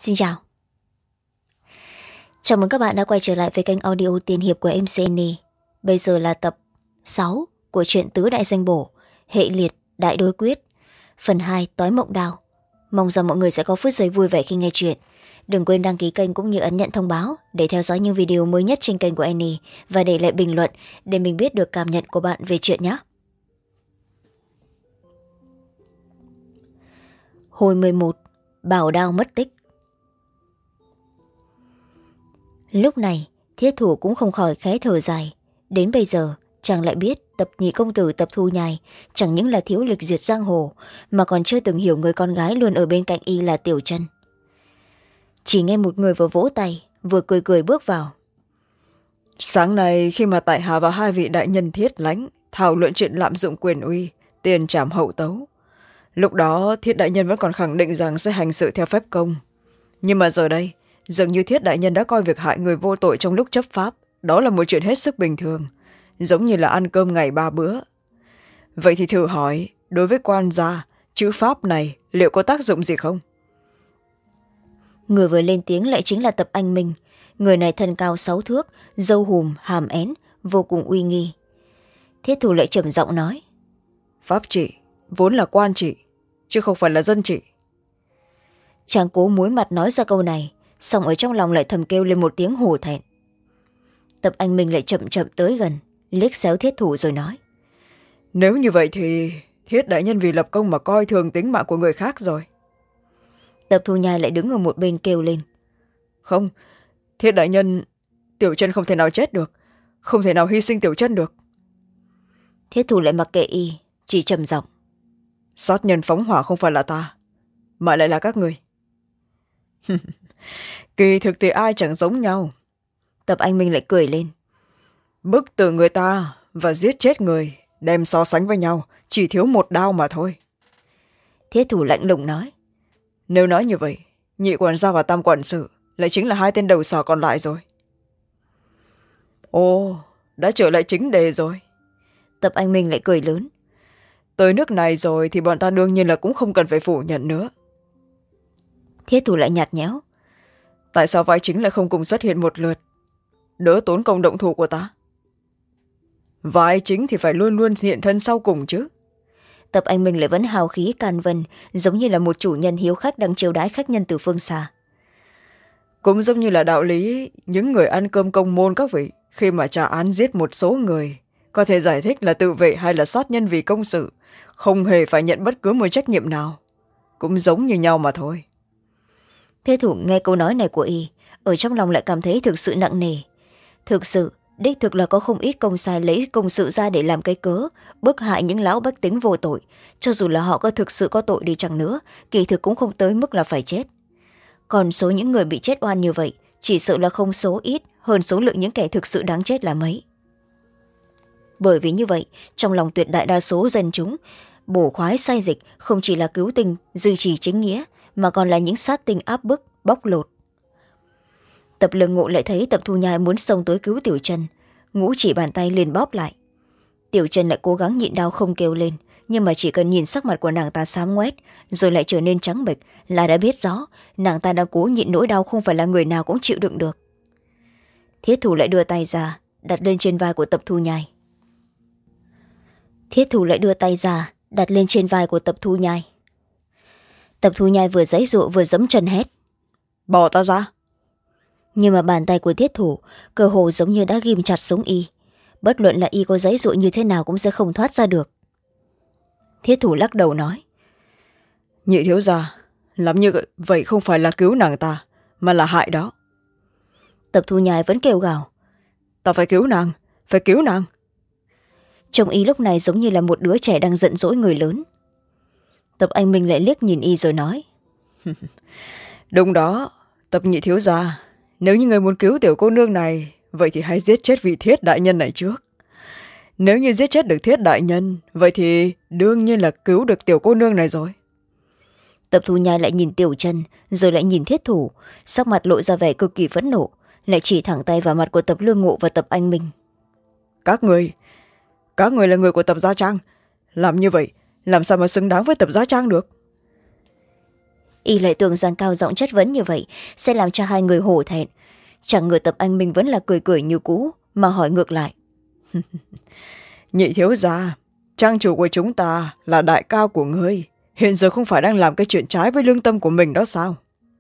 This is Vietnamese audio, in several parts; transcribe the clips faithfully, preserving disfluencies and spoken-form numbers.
Xin chào. Chào mừng các bạn đã quay trở lại với kênh audio tiên hiệp của em xê en e. Bây giờ là tập sáu của truyện Tứ Đại Danh Bổ, Hệ Liệt Đại Đối Quyết, phần hai Tối Mộng Đào. Mong rằng mọi người sẽ có phút giây vui vẻ khi nghe chuyện. Đừng quên đăng ký kênh cũng như ấn nhận thông báo để theo dõi những video mới nhất trên kênh của Annie và để lại bình luận để mình biết được cảm nhận của bạn về chuyện nhé. Hồi mười một, Bảo Đao mất tích. Lúc này Thiết Thủ cũng không khỏi khẽ thở dài. Đến bây giờ chàng lại biết Tập Nhị công tử Tập Thu Nhai chẳng những là thiếu lịch duyệt giang hồ mà còn chưa từng hiểu người con gái luôn ở bên cạnh y là Tiểu Chân. Chỉ nghe một người vừa vỗ tay vừa cười cười bước vào. Sáng nay khi mà tại hạ và hai vị đại nhân Thiết Lãnh thảo luận chuyện lạm dụng quyền uy, tiền trảm hậu tấu, lúc đó Thiết đại nhân vẫn còn khẳng định rằng sẽ hành sự theo phép công, nhưng mà giờ đây dường như Thiết đại nhân đã coi việc hại người vô tội trong lúc chấp pháp đó là một chuyện hết sức bình thường, giống như là ăn cơm ngày ba bữa. Vậy thì thử hỏi, đối với quan gia, chữ pháp này liệu có tác dụng gì không? Người vừa lên tiếng lại chính là Tập Anh Minh. Người này thân cao sáu thước, râu hùm hàm én, vô cùng uy nghi. Thiết Thủ lại trầm giọng nói: Pháp trị vốn là quan trị chứ không phải là dân trị. Chàng cố múi mặt nói ra câu này, xong ở trong lòng lại thầm kêu lên một tiếng hổ thẹn. Tập Anh Minh lại chậm chậm tới gần, liếc xéo Thiết Thủ rồi nói: Nếu như vậy thì Thiết đại nhân vì lập công mà coi thường tính mạng của người khác rồi. Tập Thu Nhai lại đứng ở một bên kêu lên: Không, Thiết đại nhân, Tiểu Chân không thể nào chết được, không thể nào hy sinh Tiểu Chân được. Thiết Thủ lại mặc kệ y, chỉ trầm giọng: Sát nhân phóng hỏa không phải là ta, mà lại là các người. Kỳ thực thì ai chẳng giống nhau. Tập Anh Minh lại cười lên: Bức tử người ta và giết chết người đem so sánh với nhau chỉ thiếu một đao mà thôi. Thiết Thủ lạnh lùng nói: Nếu nói như vậy, nhị quản gia và tam quản sự lại chính là hai tên đầu sỏ còn lại rồi. Ồ, đã trở lại chính đề rồi. Tập Anh Minh lại cười lớn: Tới nước này rồi thì bọn ta đương nhiên là cũng không cần phải phủ nhận nữa. Thiết Thủ lại nhạt nhẽo: Tại sao vai chính lại không cùng xuất hiện một lượt, đỡ tốn công động thủ của ta? Vai chính thì phải luôn luôn hiện thân sau cùng chứ. Tập Anh Minh lại vẫn hào khí can vân, giống như là một chủ nhân hiếu khách đang chiêu đãi khách nhân từ phương xa. Cũng giống như là đạo lý những người ăn cơm công môn các vị khi mà trả án giết một số người có thể giải thích là tự vệ hay là sát nhân vì công sự, không hề phải nhận bất cứ một trách nhiệm nào, cũng giống như nhau mà thôi. Thế Thủ nghe câu nói này của y, ở trong lòng lại cảm thấy thực sự nặng nề. Thực sự đích thực là có không ít công sai lấy công sự ra để làm cái cớ bức hại những lão bách tính vô tội, cho dù là họ có thực sự có tội đi chăng nữa, kỳ thực cũng không tới mức là phải chết. Còn số những người bị chết oan như vậy chỉ sợ là không số ít hơn số lượng những kẻ thực sự đáng chết là mấy. Bởi vì như vậy, trong lòng tuyệt đại đa số dân chúng, bổ khoái sai dịch không chỉ là cứu tình duy trì chính nghĩa, mà còn là những sát tinh áp bức bóc lột. Tập Lương Ngộ lại thấy Tập Thu Nhai muốn xông tới cứu Tiểu Chân, ngũ chỉ bàn tay liền bóp lại. Tiểu Chân lại cố gắng nhịn đau không kêu lên, nhưng mà chỉ cần nhìn sắc mặt của nàng ta xám ngoét rồi lại trở nên trắng bệch là đã biết rõ nàng ta đang cố nhịn nỗi đau không phải là người nào cũng chịu đựng được. Thiết Thủ lại đưa tay ra đặt lên trên vai của Tập Thu Nhai. Thiết Thủ lại đưa tay ra đặt lên trên vai của Tập Thu Nhai. Tập Thu Nhai vừa giãy giụa vừa giẫm chân hét: Bỏ ta ra! Nhưng mà bàn tay của Thiết Thủ cơ hồ giống như đã ghim chặt sống y, bất luận là y có giãy giụa như thế nào cũng sẽ không thoát ra được. Thiết Thủ lắc đầu nói: Nhị thiếu gia, làm như vậy không phải là cứu nàng ta mà là hại đó. Tập Thu Nhai vẫn kêu gào: Ta phải cứu nàng, phải cứu nàng. Trông y lúc này giống như là một đứa trẻ đang giận dỗi người lớn. Tập Anh Minh lại liếc nhìn y rồi nói: Đúng đó, Tập nhị thiếu gia, nếu như người muốn cứu tiểu cô nương này, vậy thì hãy giết chết vị Thiết đại nhân này trước. Nếu như giết chết được Thiết đại nhân, vậy thì đương nhiên là cứu được tiểu cô nương này rồi. Tập Thu Nhai lại nhìn Tiểu Chân rồi lại nhìn Thiết Thủ, sắc mặt lộ ra vẻ cực kỳ phẫn nộ, lại chỉ thẳng tay vào mặt của Tập Lương Ngộ và Tập Anh Minh. Các người, các người là người của Tập Gia Trang, làm như vậy làm sao mà xứng đáng với Tập Gia Trang được? Y lại tưởng rằng cao giọng chất vấn như vậy sẽ làm cho hai người hổ thẹn. Chẳng ngờ Tập Anh Minh vẫn là cười cười như cũ mà hỏi ngược lại. Nhị thiếu gia, trang chủ của chúng ta là đại cao của ngươi, hiện giờ không phải đang làm cái chuyện trái với lương tâm của mình đó sao?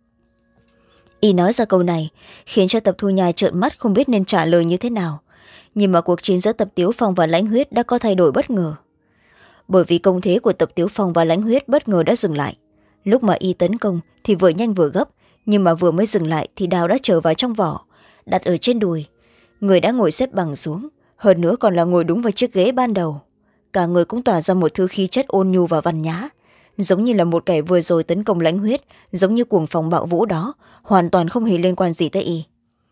Y nói ra câu này khiến cho Tập Thu Nhai trợn mắt không biết nên trả lời như thế nào. Nhưng mà cuộc chiến giữa Tập Tiếu Phong và Lãnh Huyết đã có thay đổi bất ngờ. Bởi vì công thế của Tập Tiếu Phong và Lãnh Huyết bất ngờ đã dừng lại. Lúc mà Y tấn công thì vừa nhanh vừa gấp, nhưng mà vừa mới dừng lại thì đao đã trở vào trong vỏ, đặt ở trên đùi. Người đã ngồi xếp bằng xuống, hơn nữa còn là ngồi đúng vào chiếc ghế ban đầu. Cả người cũng tỏa ra một thứ khí chất ôn nhu và văn nhã, giống như là một kẻ vừa rồi tấn công Lãnh Huyết, giống như cuồng phong bạo vũ đó, hoàn toàn không hề liên quan gì tới Y.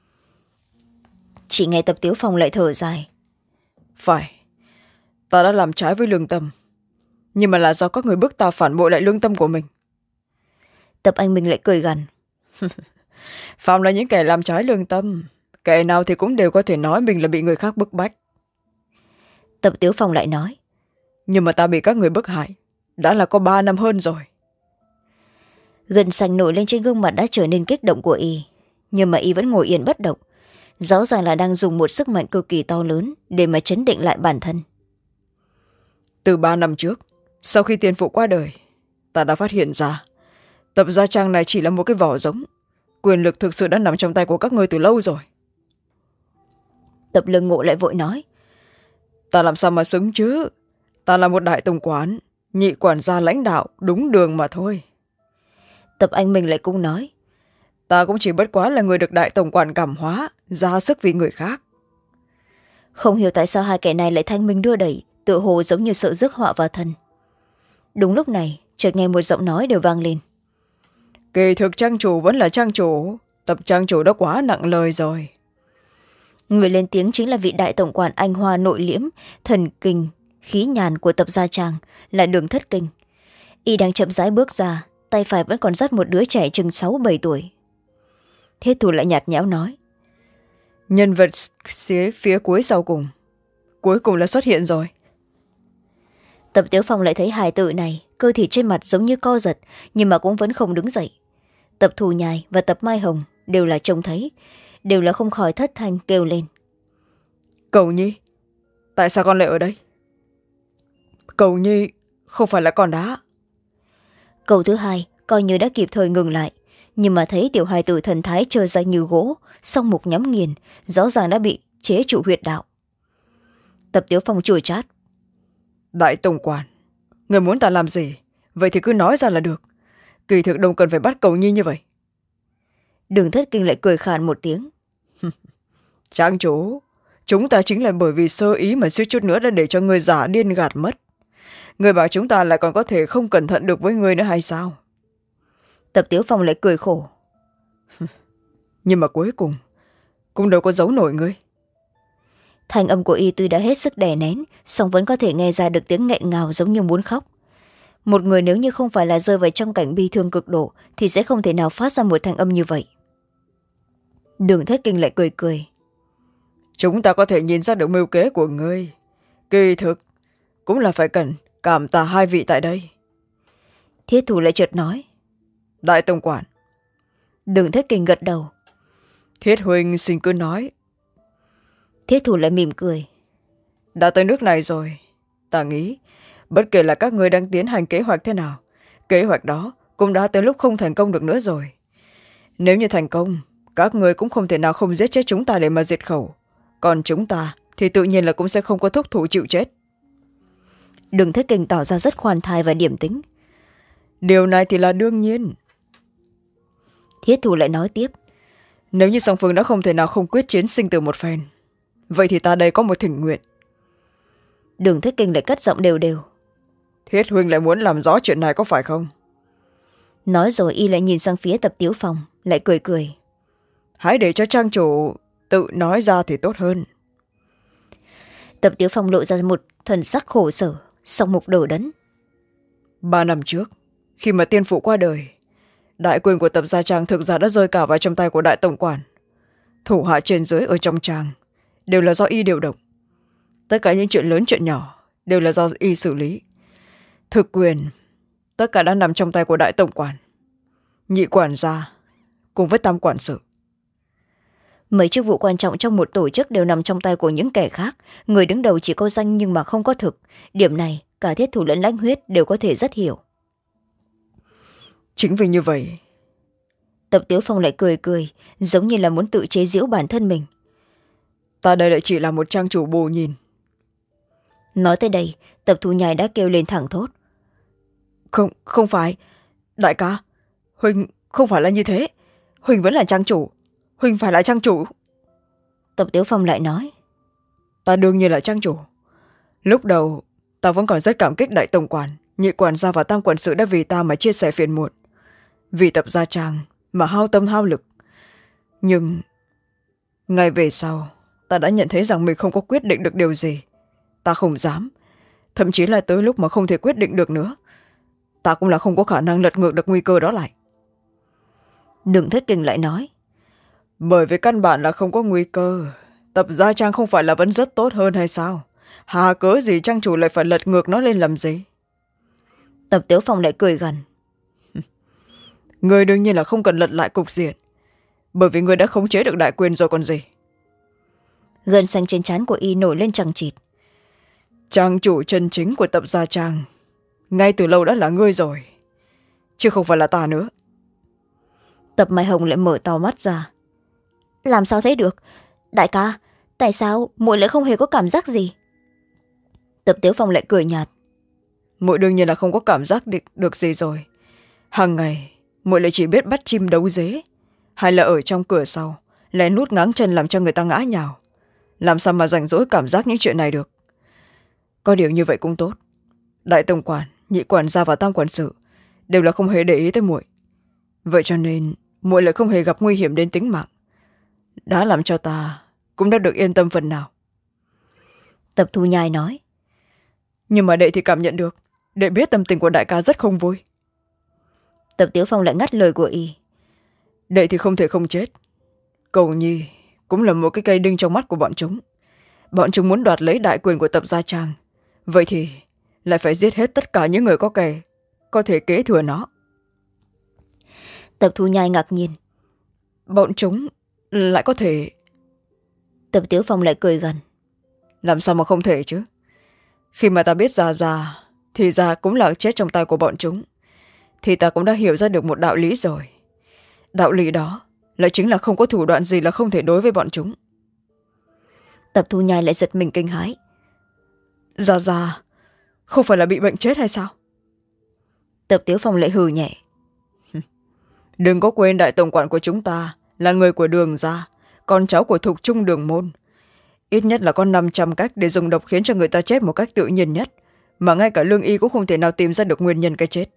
Chỉ nghe Tập Tiếu Phong lại thở dài. Phải, ta đã làm trái với lương tâm, nhưng mà là do các người bức ta phản bội lại lương tâm của mình. Tập Anh Minh lại cười gằn. Phạm là những kẻ làm trái lương tâm, kẻ nào thì cũng đều có thể nói mình là bị người khác bức bách. Tập Tiếu Phong lại nói. Nhưng mà ta bị các người bức hại đã là có ba năm hơn rồi. Gân xanh nổi lên trên gương mặt đã trở nên kích động của Y, nhưng mà Y vẫn ngồi yên bất động, rõ ràng là đang dùng một sức mạnh cực kỳ to lớn để mà chấn định lại bản thân. Từ ba năm trước, sau khi tiên phụ qua đời, ta đã phát hiện ra Tập Gia Trang này chỉ là một cái vỏ giống, quyền lực thực sự đã nằm trong tay của các ngươi từ lâu rồi. Tập Lương Ngộ lại vội nói. Ta làm sao mà xứng chứ, ta là một đại tổng quản, nhị quản gia lãnh đạo đúng đường mà thôi. Tập Anh Minh lại cũng nói. Ta cũng chỉ bất quá là người được đại tổng quản cảm hóa, ra sức vì người khác. Không hiểu tại sao hai kẻ này lại thanh minh đưa đẩy, tựa hồ giống như sợ rước họa vào thân. Đúng lúc này chợt nghe một giọng nói đều vang lên. Kỳ thực trang chủ vẫn là trang chủ, Tập trang chủ đã quá nặng lời rồi. Người lên tiếng chính là vị đại tổng quản anh hoa nội liễm, thần kinh khí nhàn của Tập Gia Trang, là Đường Thất Kinh. Y đang chậm rãi bước ra, tay phải vẫn còn dắt một đứa trẻ chừng sáu bảy tuổi. Thiết Thủ lại nhạt nhẽo nói. Nhân vật phía, phía cuối sau cùng cuối cùng là xuất hiện rồi. Tập Tiếu Phong lại thấy hài tử này, cơ thể trên mặt giống như co giật, nhưng mà cũng vẫn không đứng dậy. Tập Thù Nhài và Tập Mai Hồng đều là trông thấy, đều là không khỏi thất thanh kêu lên. Cầu Nhi, tại sao con lại ở đây? Cầu Nhi không phải là con đá. Câu thứ hai coi như đã kịp thời ngừng lại, nhưng mà thấy tiểu hài tử thần thái trơ ra như gỗ, song mục nhắm nghiền, rõ ràng đã bị chế trụ huyệt đạo. Tập Tiếu Phong chua chát. Đại tổng quản, người muốn ta làm gì, vậy thì cứ nói ra là được, kỳ thực đâu cần phải bắt Cầu Nhi như vậy. Đường Thất Kinh lại cười khàn một tiếng. Trang chủ, chúng ta chính là bởi vì sơ ý mà suýt chút nữa đã để cho người giả điên gạt mất. Người bảo chúng ta lại còn có thể không cẩn thận được với người nữa hay sao? Tập Tiếu Phong lại cười khổ. Nhưng mà cuối cùng cũng đâu có giấu nổi ngươi. Thanh âm của Y tuy đã hết sức đè nén, song vẫn có thể nghe ra được tiếng nghẹn ngào giống như muốn khóc. Một người nếu như không phải là rơi vào trong cảnh bi thương cực độ thì sẽ không thể nào phát ra một thanh âm như vậy. Đường Thất Kinh lại cười cười. Chúng ta có thể nhìn ra được mưu kế của ngươi, kỳ thực cũng là phải cần cảm tạ hai vị tại đây. Thiết Thủ lại chợt nói. Đại tổng quản. Đường Thất Kinh gật đầu. Thiết huynh xin cứ nói. Thiết Thủ lại mỉm cười. Đã tới nước này rồi, ta nghĩ bất kể là các ngươi đang tiến hành kế hoạch thế nào, kế hoạch đó cũng đã tới lúc không thành công được nữa rồi. Nếu như thành công, các ngươi cũng không thể nào không giết chết chúng ta để mà diệt khẩu, còn chúng ta thì tự nhiên là cũng sẽ không có thúc thủ chịu chết. Đường Thất Kinh tỏ ra rất khoan thai và điềm tĩnh. Điều này thì là đương nhiên. Thiết Thủ lại nói tiếp. Nếu như song phương đã không thể nào không quyết chiến sinh tử một phen, vậy thì ta đây có một thỉnh nguyện. Đường Thất Kinh lại cất giọng đều đều. Thiết huynh lại muốn làm rõ chuyện này có phải không? Nói rồi Y lại nhìn sang phía Tập Tiếu Phong, lại cười cười. Hãy để cho trang chủ tự nói ra thì tốt hơn. Tập Tiếu Phong lộ ra một thần sắc khổ sở, song mục đổ đấn. Ba năm trước, khi mà tiên phụ qua đời, đại quyền của Tập Gia Trang thực ra đã rơi cả vào trong tay của đại tổng quản. Thủ hạ trên dưới ở trong trang đều là do Y điều động. Tất cả những chuyện lớn chuyện nhỏ đều là do Y xử lý. Thực quyền tất cả đã nằm trong tay của đại tổng quản. nhị quản gia cùng với tam quản sự. Mấy chức vụ quan trọng trong một tổ chức đều nằm trong tay của những kẻ khác, người đứng đầu chỉ có danh nhưng mà không có thực. Điểm này cả Thiết Thủ lẫn Lãnh Huyết đều có thể rất hiểu. Chính vì như vậy, Tập Tiếu Phong lại cười cười, giống như là muốn tự chế giễu bản thân mình. ta đây lại chỉ là một trang chủ bù nhìn. Nói tới đây, Tập Thu Nhai đã kêu lên thẳng thốt. Không, không phải. Đại ca, Huỳnh không phải là như thế. Huỳnh vẫn là trang chủ. Huỳnh phải là trang chủ. Tập Tiếu Phong lại nói. Ta đương nhiên là trang chủ. Lúc đầu, ta vẫn còn rất cảm kích đại tổng quản, nhị quản gia và tam quản sự đã vì ta mà chia sẻ phiền muộn. Vì Tập gia trang mà hao tâm hao lực. Nhưng, ngày về sau, ta đã nhận thấy rằng mình không có quyết định được điều gì. Ta không dám. Thậm chí là tới lúc mà không thể quyết định được nữa, ta cũng là không có khả năng lật ngược được nguy cơ đó lại. Đường Thất Kinh lại nói. Bởi vì căn bản là không có nguy cơ. Tập gia trang không phải là vẫn rất tốt hơn hay sao? Hà cớ gì trang chủ lại phải lật ngược nó lên làm gì? Tập Tiếu Phong lại cười gằn. Người đương nhiên là không cần lật lại cục diện, bởi vì người đã khống chế được đại quyền rồi còn gì. Gân xanh trên trán của y nổi lên chằng chịt. Trang chủ chân chính của Tập gia trang ngay từ lâu đã là ngươi rồi, chứ không phải là ta nữa. Tập Mai Hồng lại mở to mắt ra. Làm sao thế được? Đại ca, tại sao muội lại không hề có cảm giác gì? Tập Tiếu Phong lại cười nhạt. Muội đương nhiên là không có cảm giác được, được gì rồi. Hàng ngày muội lại chỉ biết bắt chim đấu dế, hay là ở trong cửa sau lén lút ngáng chân làm cho người ta ngã nhào. Làm sao mà rảnh rỗi cảm giác những chuyện này được? Có điều như vậy cũng tốt. Đại tổng quản, nhị quản gia và tam quản sự đều là không hề để ý tới muội. Vậy cho nên muội lại không hề gặp nguy hiểm đến tính mạng, đã làm cho ta cũng đã được yên tâm phần nào. Tập Thu Nhai nói. Nhưng mà đệ thì cảm nhận được, đệ biết tâm tình của đại ca rất không vui. Tập Tiếu Phong lại ngắt lời của y. Đệ thì không thể không chết. Cầu Nhi cũng là một cái cây đinh trong mắt của bọn chúng. Bọn chúng muốn đoạt lấy đại quyền của Tập gia trang, vậy thì lại phải giết hết tất cả những người có kẻ có thể kế thừa nó. Tập Thu Nhai ngạc nhiên. Bọn chúng lại có thể... Tập Tiếu Phong lại cười gằn. Làm sao mà không thể chứ? Khi mà ta biết Gia Gia thì Gia cũng là chết trong tay của bọn chúng, thì ta cũng đã hiểu ra được một đạo lý rồi. Đạo lý đó lại chính là không có thủ đoạn gì là không thể đối với bọn chúng. Tập Thu Nhai lại giật mình kinh hãi. Gia Gia không phải là bị bệnh chết hay sao? Tập Tiếu Phong lại hừ nhẹ. Đừng có quên đại tổng quản của chúng ta là người của Đường gia, con cháu của Thục Trung Đường môn. Ít nhất là có năm trăm cách để dùng độc khiến cho người ta chết một cách tự nhiên nhất, mà ngay cả lương y cũng không thể nào tìm ra được nguyên nhân cái chết.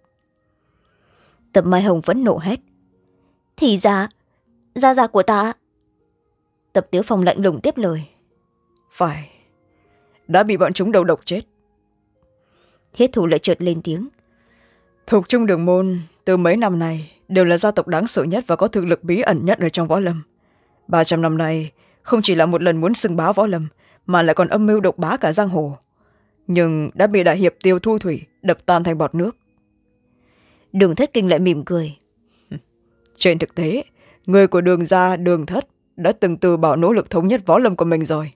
Tập Mai Hồng vẫn nộ hét. Thì ra, gia gia của ta. Tập Tiếu Phong lạnh lùng tiếp lời. Phải, đã bị bọn chúng đầu độc chết. Thiết Thủ lại chợt lên tiếng. Thục Trung Đường môn từ mấy năm nay đều là gia tộc đáng sợ nhất và có thực lực bí ẩn nhất ở trong võ lâm. ba trăm năm nay không chỉ là một lần muốn xưng bá võ lâm, mà lại còn âm mưu độc bá cả giang hồ, nhưng đã bị đại hiệp Tiêu Thu Thủy đập tan thành bọt nước. Đường Thất Kinh lại mỉm cười. Trên thực tế, người của Đường gia, Đường Thất đã từng từ bỏ nỗ lực thống nhất võ lâm của mình rồi.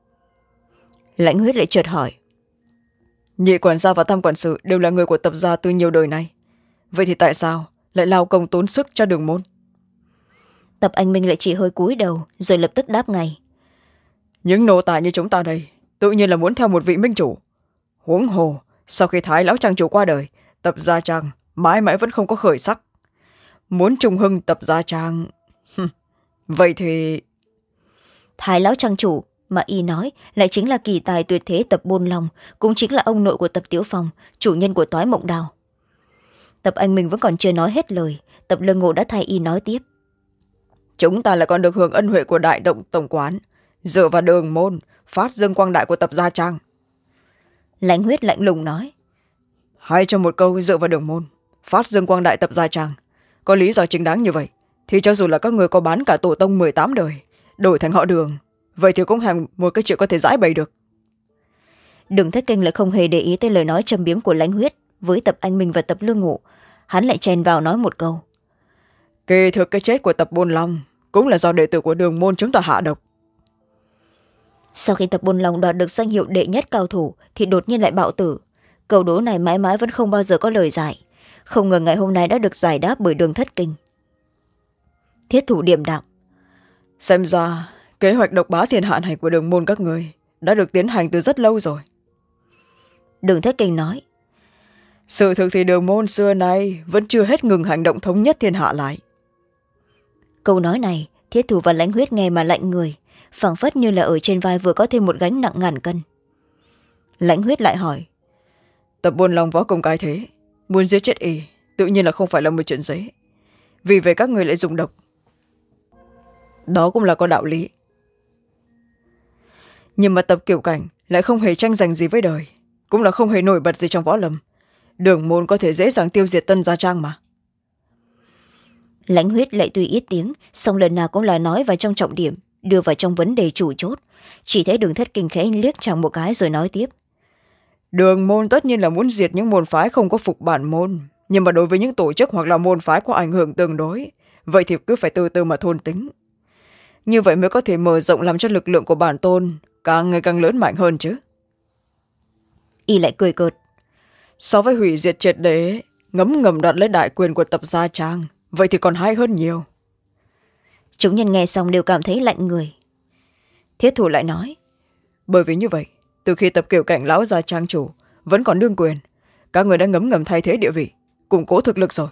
Lãnh Huyết lại chợt hỏi. Nhị quản gia và tam quản sự đều là người của Tập gia từ nhiều đời nay, vậy thì tại sao lại lao công tốn sức cho Đường môn? Tập Anh Minh lại chỉ hơi cúi đầu rồi lập tức đáp ngay. Những nô tài như chúng ta đây tự nhiên là muốn theo một vị minh chủ. Huống hồ sau khi Thái lão trang chủ qua đời, Tập gia trang mãi mãi vẫn không có khởi sắc. Muốn trung hưng Tập gia trang... vậy thì... Thái lão trang chủ mà y nói lại chính là kỳ tài tuyệt thế Tập Bôn Long, cũng chính là ông nội của Tập Tiếu Phong, chủ nhân của Toái Mộng Đào. Tập Anh Minh vẫn còn chưa nói hết lời, Tập Lương Ngộ đã thay y nói tiếp. Chúng ta lại còn được hưởng ân huệ của đại động tổng quán, dựa vào Đường môn phát dương quang đại của Tập gia trang. Lãnh Huyết lạnh lùng nói. Hay cho một câu dựa vào Đường môn phát dương quang đại Tập gia trang có lý do chính đáng như vậy, thì cho dù là các người có bán cả tổ tông mười tám đời đổi thành họ Đường, vậy thì cũng hàng một cái chuyện có thể giải bày được. Đường Thất Kinh lại không hề để ý tới lời nói châm biếm của Lãnh Huyết với Tập Anh Minh và Tập Lương Ngộ. Hắn lại chen vào nói một câu. Kỳ thực cái chết của Tập Bôn Long cũng là do đệ tử của Đường môn chúng ta hạ độc. Sau khi Tập Bôn Long đoạt được danh hiệu đệ nhất cao thủ thì đột nhiên lại bạo tử. Câu đố này mãi mãi vẫn không bao giờ có lời giải. Không ngờ ngày hôm nay đã được giải đáp bởi Đường Thất Kinh. Thiết thủ điềm đạm. Xem ra kế hoạch độc bá thiên hạ này của Đường môn các người đã được tiến hành từ rất lâu rồi. Đường Thất Kinh nói. Sự thực thì Đường môn xưa nay vẫn chưa hết ngừng hành động thống nhất thiên hạ lại. Câu nói này Thiết thủ và Lãnh Huyết nghe mà lạnh người, phảng phất như là ở trên vai vừa có thêm một gánh nặng ngàn cân. Lãnh Huyết lại hỏi. Tập Bôn Long võ công cái thế, muốn giết chết y tự nhiên là không phải là một chuyện dễ. Vì vậy các người lại dùng độc, đó cũng là có đạo lý. Nhưng mà Tập Kiểu Cảnh lại không hề tranh giành gì với đời, cũng là không hề nổi bật gì trong võ lâm. Đường môn có thể dễ dàng tiêu diệt Tân Gia Trang mà. Lãnh Huyết lại tuy ít tiếng, song lần nào cũng là nói vào trong trọng điểm, đưa vào trong vấn đề chủ chốt. Chỉ thấy Đường Thất Kinh khẽ liếc chàng một cái rồi nói tiếp. Đường môn tất nhiên là muốn diệt những môn phái không có phục bản môn, nhưng mà đối với những tổ chức hoặc là môn phái có ảnh hưởng tương đối, vậy thì cứ phải từ từ mà thôn tính. Như vậy mới có thể mở rộng làm cho lực lượng của bản tôn càng ngày càng lớn mạnh hơn chứ. Y lại cười cợt. So với hủy diệt triệt để, ngấm ngầm đoạt lấy đại quyền của Tập Gia Trang, vậy thì còn hay hơn nhiều. Chúng nhân nghe xong đều cảm thấy lạnh người. Thiết thủ lại nói. Bởi vì như vậy, từ khi Tập Kiểu Cảnh lão Gia Trang chủ vẫn còn đương quyền, các người đã ngấm ngầm thay thế địa vị, củng cố thực lực rồi.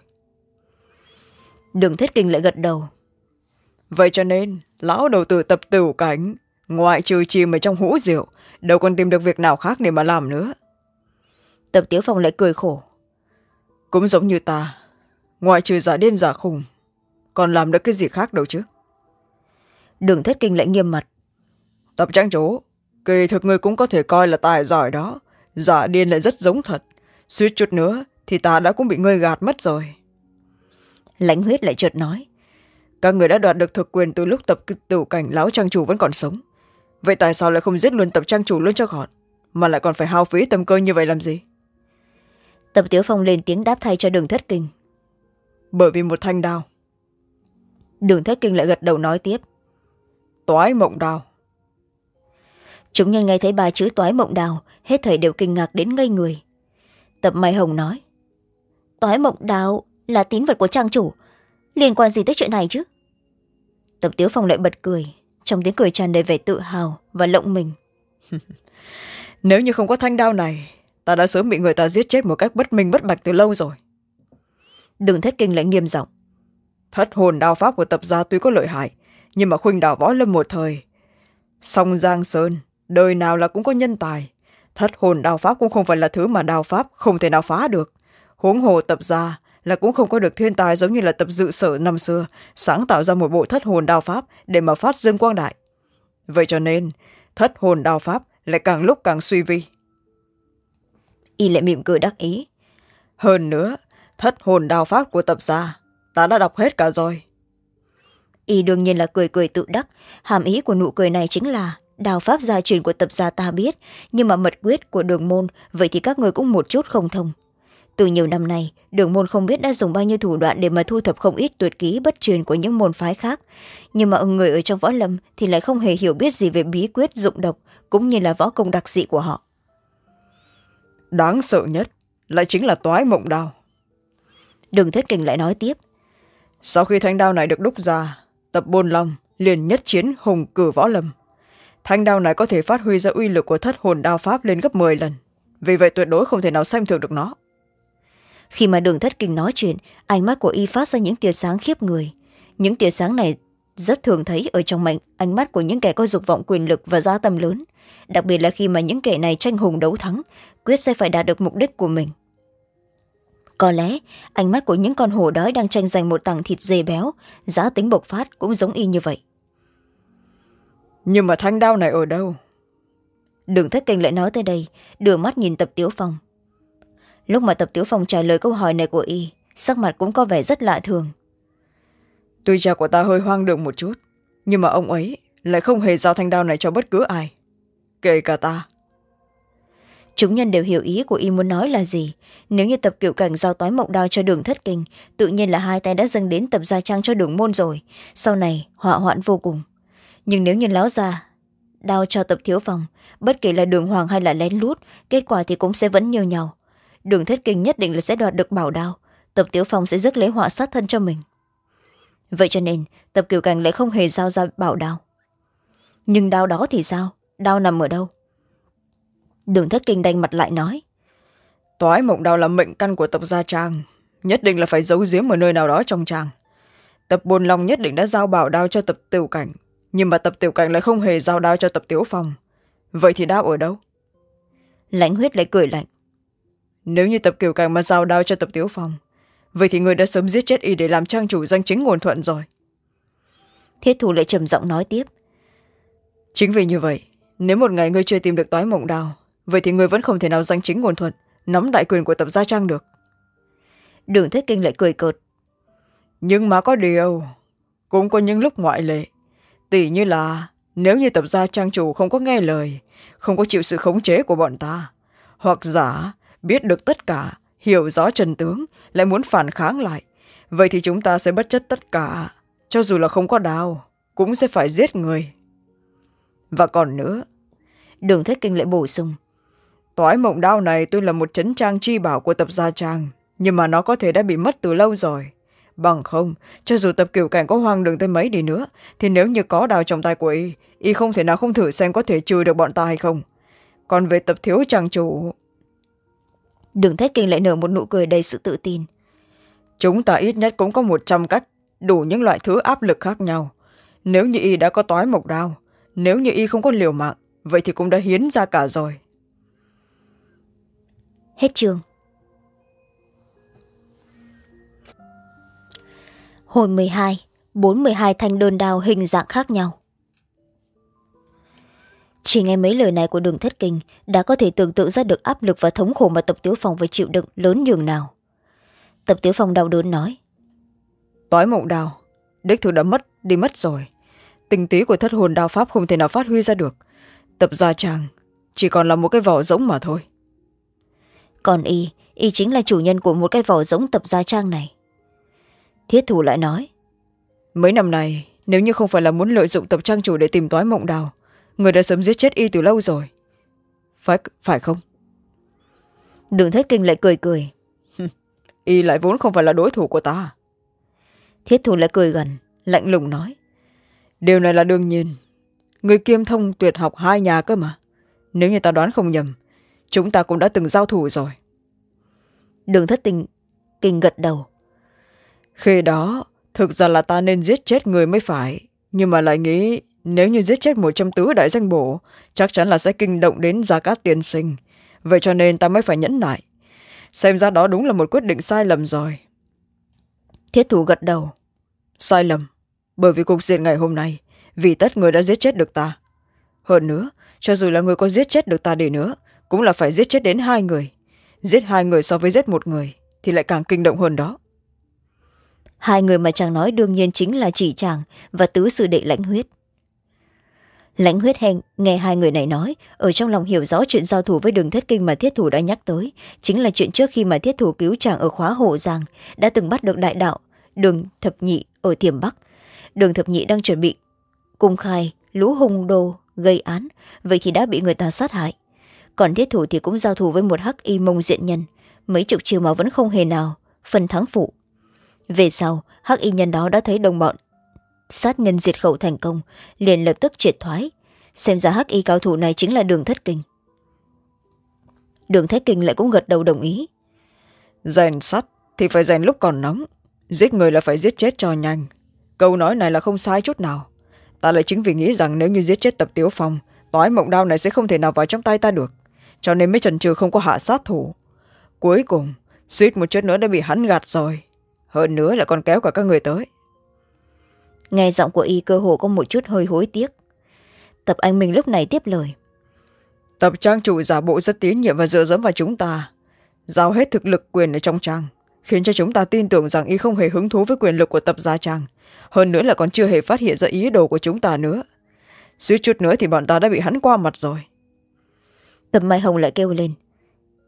Đường Thất Kinh lại gật đầu. Vậy cho nên lão đầu tử Tập Tiểu Cảnh ngoại trừ chìm ở trong hũ rượu, đâu còn tìm được việc nào khác để mà làm nữa. Tập Tiếu Phong lại cười khổ. Cũng giống như ta, ngoại trừ giả điên giả khùng, còn làm được cái gì khác đâu chứ. Đường Thất Kinh lại nghiêm mặt. Tập Trang chủ, kỳ thực người cũng có thể coi là tài giỏi đó, giả điên lại rất giống thật, suýt chút nữa thì ta đã cũng bị ngươi gạt mất rồi. Lãnh Huyết lại chợt nói. Các người đã đoạt được thực quyền từ lúc Tập Tiểu Cảnh lão Trang chủ vẫn còn sống, vậy tại sao lại không giết luôn Tập Trang chủ luôn cho gọn, mà lại còn phải hao phí tâm cơ như vậy làm gì? Tập Tiếu Phong lên tiếng đáp thay cho Đường Thất Kinh. Bởi vì một thanh đao. Đường Thất Kinh lại gật đầu nói tiếp. Toái mộng đao. Chúng nhân nghe thấy ba chữ toái mộng đao, hết thảy đều kinh ngạc đến ngây người. Tập Mai Hồng nói. Toái mộng đao là tín vật của trang chủ, liên quan gì tới chuyện này chứ? Tập Tiếu Phong lại bật cười, trong tiếng cười tràn đầy vẻ tự hào và lộng mình. Nếu như không có thanh đao này, ta đã sớm bị người ta giết chết một cách bất minh bất bạch từ lâu rồi. Đường Thất Kinh lại nghiêm giọng. Thất hồn đao pháp của Tập gia tuy có lợi hại, nhưng mà khuynh đảo võ lâm một thời, song Giang Sơn đời nào là cũng có nhân tài. Thất hồn đao pháp cũng không phải là thứ mà đao pháp không thể nào phá được. Huống hồ Tập gia là cũng không có được thiên tài giống như là Tập Dự Sở năm xưa sáng tạo ra một bộ thất hồn đao pháp để mà phát dương quang đại. Vậy cho nên thất hồn đao pháp lại càng lúc càng suy vi. Y lại mỉm cười đắc ý. Hơn nữa, thất hồn đao pháp của Tập gia ta đã đọc hết cả rồi. Y đương nhiên là cười cười tự đắc, hàm ý của nụ cười này chính là đao pháp gia truyền của Tập gia ta biết, nhưng mà mật quyết của Đường môn vậy thì các người cũng một chút không thông. Từ nhiều năm nay, Đường môn không biết đã dùng bao nhiêu thủ đoạn để mà thu thập không ít tuyệt ký bất truyền của những môn phái khác, nhưng mà người ở trong võ lâm thì lại không hề hiểu biết gì về bí quyết dụng độc cũng như là võ công đặc dị của họ. Đáng sợ nhất lại chính là toái mộng đao. Đường Thất Kinh lại nói tiếp. Sau khi thanh đao này được đúc ra, Tập Bôn Long liền nhất chiến hùng cử võ lâm. Thanh đao này có thể phát huy ra uy lực của thất hồn đao pháp lên gấp mười lần, vì vậy tuyệt đối không thể nào xem thường được nó. Khi mà Đường Thất Kinh nói chuyện, ánh mắt của y phát ra những tia sáng khiếp người. Những tia sáng này rất thường thấy ở trong mạnh ánh mắt của những kẻ có dục vọng quyền lực và gia tâm lớn, đặc biệt là khi mà những kẻ này tranh hùng đấu thắng, quyết sẽ phải đạt được mục đích của mình. Có lẽ ánh mắt của những con hổ đói đang tranh giành một tảng thịt dê béo, giá tính bộc phát cũng giống y như vậy. Nhưng mà thanh đao này ở đâu? Đường Thất Kinh lại nói tới đây, đưa mắt nhìn Tập Tiếu Phong. Lúc mà Tập Tiếu Phong trả lời câu hỏi này của y, sắc mặt cũng có vẻ rất lạ thường. Tuy cha của ta hơi hoang đường một chút, nhưng mà ông ấy lại không hề giao thanh đao này cho bất cứ ai, kể cả ta. chúng nhân đều hiểu ý của y muốn nói là gì. Nếu như Tập Cửu Cảnh giao toái mộng đao cho Đường Thất Kinh, tự nhiên là hai tay đã dâng đến Tập Gia Trang cho Đường môn rồi, sau này họa hoạn vô cùng. Nhưng nếu như láo ra đao cho Tập Thiếu Phong, bất kể là đường hoàng hay là lén lút, kết quả thì cũng sẽ vẫn như nhau. Đường Thất Kinh nhất định là sẽ đoạt được bảo đao, Tập Thiếu Phong sẽ rước lấy họa sát thân cho mình. Vậy cho nên Tập Cửu Cảnh lại không hề giao ra bảo đao. Nhưng đao đó thì sao? Đao nằm ở đâu? Đường Thất Kinh đanh mặt lại nói, toái mộng đao là mệnh căn của Tập Gia Trang, nhất định là phải giấu giếm ở nơi nào đó trong trang. Tập Bồn Long nhất định đã giao bảo đao cho Tập Tiểu Cảnh, nhưng mà Tập Tiểu Cảnh lại không hề giao đao cho Tập Tiếu Phong. Vậy thì đao ở đâu? Lãnh Huyết lại cười lạnh, nếu như Tập Cửu Cảnh mà giao đao cho Tập Tiếu Phong, vậy thì người đã sớm giết chết y để làm trang chủ danh chính ngôn thuận rồi. Thiết Thủ lại trầm giọng nói tiếp, chính vì như vậy, nếu một ngày ngươi chưa tìm được toái mộng đao, vậy thì ngươi vẫn không thể nào danh chính ngôn thuận nắm đại quyền của Tập Gia Trang được. Đường Thất Kinh lại cười cợt, nhưng mà có điều cũng có những lúc ngoại lệ, tỉ như là nếu như Tập Gia Trang chủ không có nghe lời, không có chịu sự khống chế của bọn ta, hoặc giả biết được tất cả, hiểu rõ chân tướng, lại muốn phản kháng lại, vậy thì chúng ta sẽ bất chấp tất cả, cho dù là không có đao cũng sẽ phải giết người. Và còn nữa, Đường Thất Kinh lại bổ sung, toái mộng đao này tuy là một trấn trang chi bảo của Tập Gia Trang, nhưng mà nó có thể đã bị mất từ lâu rồi. Bằng không, cho dù Tập Cửu Cảnh có hoang đường tới mấy đi nữa, thì nếu như có đao trong tay của y, y không thể nào không thử xem có thể trừ được bọn ta hay không. Còn về Tập Thiếu Trang chủ... Đường Thất Kinh lại nở một nụ cười đầy sự tự tin, chúng ta ít nhất cũng có một trăm cách, đủ những loại thứ áp lực khác nhau. Nếu như y đã có toái mộc đao, nếu như y không có liều mạng, vậy thì cũng đã hiến ra cả rồi. Hết chương. Hồi mười hai, bốn mươi hai thanh đơn đao hình dạng khác nhau. Chỉ nghe mấy lời này của Đường Thất Kinh đã có thể tưởng tượng ra được áp lực và thống khổ mà Tập Tiếu Phong phải chịu đựng lớn nhường nào. Tập Tiếu Phong đau đớn nói, toái mộng đao đích thực đã mất đi mất rồi, tinh túy của thất hồn đao pháp không thể nào phát huy ra được. Tập Gia Trang chỉ còn là một cái vỏ rỗng mà thôi. Còn y y chính là chủ nhân của một cái vỏ rỗng Tập Gia Trang này. Thiết Thủ lại nói, mấy năm này nếu như không phải là muốn lợi dụng Tập Trang chủ để tìm toái mộng đao, người đã sớm giết chết y từ lâu rồi. Phải, phải không? Đường Thất Kinh lại cười cười, y lại vốn không phải là đối thủ của ta. Thiết Thủ lại cười gần, lạnh lùng nói, điều này là đương nhiên, người kiêm thông tuyệt học hai nhà cơ mà. Nếu như ta đoán không nhầm, chúng ta cũng đã từng giao thủ rồi. Đường Thất Kinh Kinh gật đầu, khi đó thực ra là ta nên giết chết người mới phải, nhưng mà lại nghĩ nếu như giết chết một trong tứ đại danh bổ, chắc chắn là sẽ kinh động đến Gia Cát tiên sinh, vậy cho nên ta mới phải nhẫn nại. Xem ra đó đúng là một quyết định sai lầm rồi. Thiết Thủ gật đầu, sai lầm, bởi vì cục diện ngày hôm nay, vì tất người đã giết chết được ta. Hơn nữa, cho dù là người có giết chết được ta đi nữa, cũng là phải giết chết đến hai người. Giết hai người so với giết một người thì lại càng kinh động hơn đó. Hai người mà chàng nói đương nhiên chính là Chỉ Chàng và tứ sư đệ Lãnh Huyết. Lãnh Huyết hèn nghe hai người này nói, ở trong lòng hiểu rõ chuyện giao thủ với Đường Thất Kinh mà Thiết Thủ đã nhắc tới, chính là chuyện trước khi mà Thiết Thủ cứu chàng ở khóa Hộ Giang, đã từng bắt được đại đạo Đường Thập Nhị ở Thiểm Bắc. Đường Thập Nhị đang chuẩn bị cung khai lũ hung đồ gây án, vậy thì đã bị người ta sát hại. Còn Thiết Thủ thì cũng giao thủ với một hắc y mông diện nhân, mấy chục chiêu mà vẫn không hề nào phần thắng phụ. Về sau, hắc y nhân đó đã thấy đồng bọn sát nhân diệt khẩu thành công, liền lập tức triệt thoái. Xem ra hắc y cao thủ này chính là Đường Thất Kinh. Đường Thất Kinh lại cũng gật đầu đồng ý. Rèn sắt thì phải rèn lúc còn nóng, giết người là phải giết chết cho nhanh. Câu nói này là không sai chút nào. Ta lại chính vì nghĩ rằng nếu như giết chết Tập Tiếu Phong, toái mộng đao này sẽ không thể nào vào trong tay ta được, cho nên mới chần chừ không có hạ sát thủ. Cuối cùng suýt một chút nữa đã bị hắn gạt rồi, hơn nữa lại còn kéo cả các người tới. Nghe giọng của y cơ hồ có một chút hơi hối tiếc. Tập Anh Minh lúc này tiếp lời, Tập Trang chủ giả bộ rất tín nhiệm và dựa dẫm vào chúng ta, giao hết thực lực quyền ở trong trang, khiến cho chúng ta tin tưởng rằng y không hề hứng thú với quyền lực của Tập Gia Trang, hơn nữa là còn chưa hề phát hiện ra ý đồ của chúng ta nữa. Suýt chút nữa thì bọn ta đã bị hắn qua mặt rồi. Tập Mai Hồng lại kêu lên,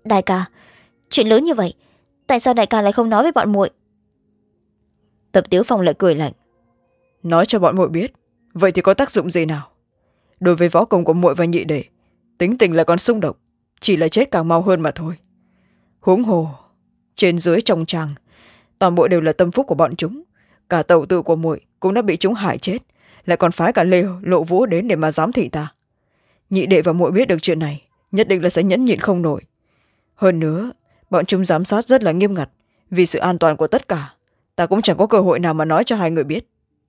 Đại ca, chuyện lớn như vậy, tại sao đại ca lại không nói với bọn muội? Tập Tiếu Phong lại cười lạnh. Nói cho bọn muội biết, vậy thì có tác dụng gì nào? Đối với võ công của muội và nhị đệ, tính tình lại còn xung động, chỉ là chết càng mau hơn mà thôi. Huống hồ trên dưới trong tràng, toàn bộ đều là tâm phúc của bọn chúng. Cả tẩu tử của muội cũng đã bị chúng hại chết, lại còn phái cả Lê Lộ Vũ đến để mà giám thị ta. Nhị đệ và muội biết được chuyện này, nhất định là sẽ nhẫn nhịn không nổi. Hơn nữa, bọn chúng giám sát rất là nghiêm ngặt, vì sự an toàn của tất cả. Ta cũng chẳng có cơ hội nào mà nói cho hai người biết.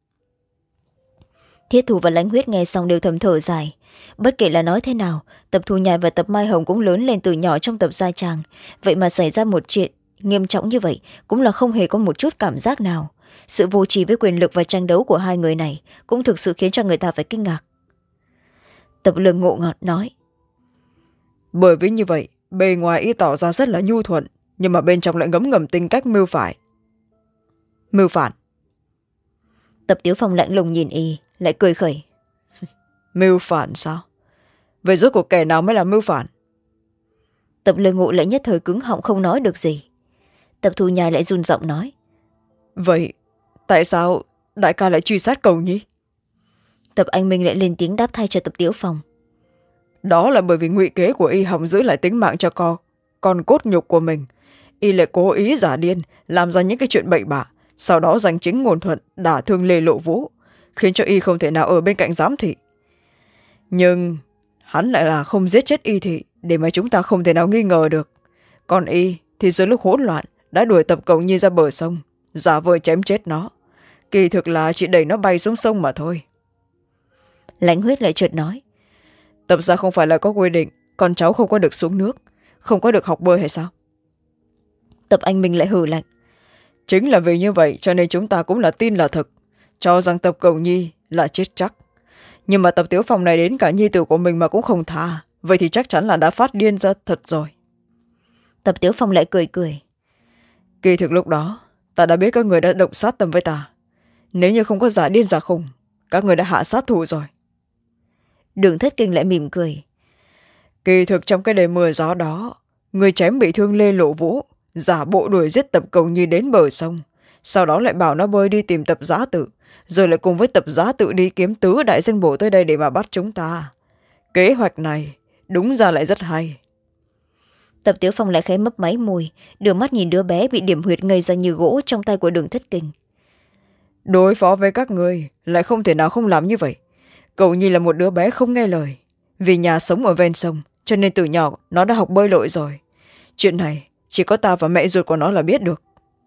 Thiết Thủ và Lãnh Huyết nghe xong đều thầm thở dài. Bất kể là nói thế nào, Tập Thu Nhai và Tập Mai Hồng cũng lớn lên từ nhỏ trong Tập gia tràng, vậy mà xảy ra một chuyện nghiêm trọng như vậy cũng là không hề có một chút cảm giác nào. Sự vô tri với quyền lực và tranh đấu của hai người này cũng thực sự khiến cho người ta phải kinh ngạc. Tập Lương ngộ ngọt nói. Bởi vì như vậy, bề ngoài y tỏ ra rất là nhu thuận, nhưng mà bên trong lại ngấm ngầm tính cách mưu phải. Mưu phản. Tập Tiếu Phong lạnh lùng nhìn y, lại cười khẩy. Mưu phản sao? Vậy rốt cuộc kẻ nào mới là mưu phản? Tập Lương ngộ lại nhất thời cứng họng không nói được gì. Tập Thu Nhai lại run giọng nói. Vậy tại sao đại ca lại truy sát Cầu Nhi? Tập Anh Minh lại lên tiếng đáp thay cho Tập Tiếu Phong. Đó là bởi vì ngụy kế của y hòng giữ lại tính mạng cho con con cốt nhục của mình. Y lại cố ý giả điên, làm ra những cái chuyện bậy bạ, sau đó giành chính ngôn thuận đả thương Lê Lộ Vũ, khiến cho y không thể nào ở bên cạnh giám thị. Nhưng hắn lại là không giết chết y thị, để mà chúng ta không thể nào nghi ngờ được. Còn y thì giữa lúc hỗn loạn đã đuổi Tập Cầu Nhi ra bờ sông, giả vờ chém chết nó, kỳ thực là chỉ đẩy nó bay xuống sông mà thôi. Lãnh Huyết lại chợt nói. Tập gia không phải là có quy định con cháu không có được xuống nước, không có được học bơi hay sao? Tập Anh Minh lại hừ lạnh. Chính là vì như vậy cho nên chúng ta cũng là tin là thực, cho rằng Tập Cầu Nhi là chết chắc. Nhưng mà Tập Tiếu Phong này đến cả nhi tử của mình mà cũng không tha, vậy thì chắc chắn là đã phát điên ra thật rồi. Tập Tiếu Phong lại cười cười. Kỳ thực lúc đó ta đã biết các người đã động sát tâm với ta, nếu như không có giả điên giả khùng, các người đã hạ sát thủ rồi. Đường Thất Kinh lại mỉm cười. Kỳ thực trong cái đêm mưa gió đó, người chém bị thương Lê Lộ Vũ, giả bộ đuổi giết Tập Cầu Nhi đến bờ sông, sau đó lại bảo nó bơi đi tìm Tập Giá Tự, rồi lại cùng với Tập Giá Tự đi kiếm tứ đại danh bổ tới đây để mà bắt chúng ta. Kế hoạch này đúng ra lại rất hay. Tập Tiếu Phong lại khẽ mấp máy môi, đưa mắt nhìn đứa bé bị điểm huyệt ngây ra như gỗ trong tay của Đường Thất Kinh. Đối phó với các người lại không thể nào không làm như vậy. Cầu Nhi là một đứa bé không nghe lời, vì nhà sống ở ven sông cho nên từ nhỏ nó đã học bơi lội rồi. Chuyện này chỉ có ta và mẹ ruột của nó là biết được.